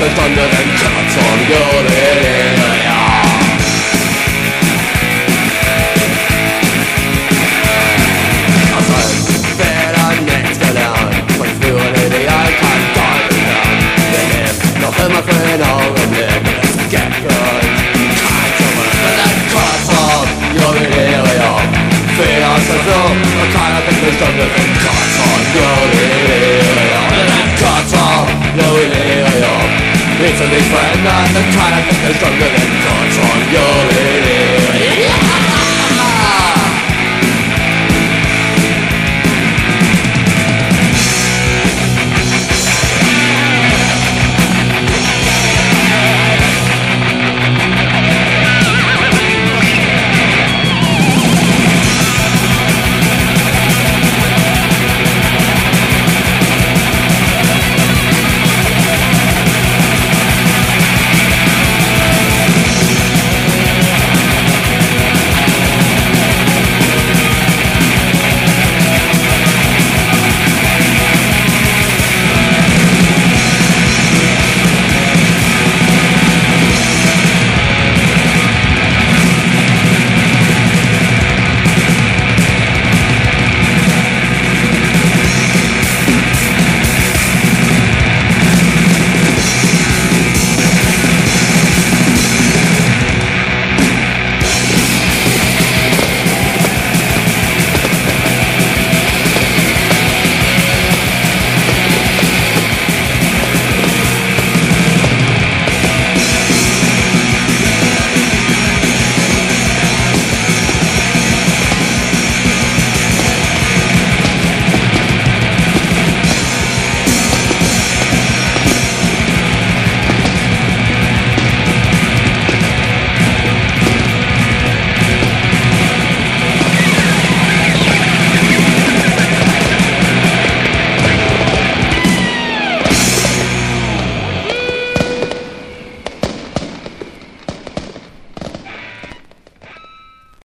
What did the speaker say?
eine Stunde, wenn Karton Jodel, ja. Aus allen Fehlern nichts gelernt, von früheren Ideal kein Teufel lernen. Wir leben noch immer für den Augenblick, es gibt kein Zurück. Wir sind Karton Jubiläum, viel aus der Flucht und keiner kriegt eine Stunde, wenn Karton Jubiläum. Wir sind Karton Jubiläum, nichts hat sich verändert, denn keiner kriegt eine Stunde, wenn Karton Jubiläum.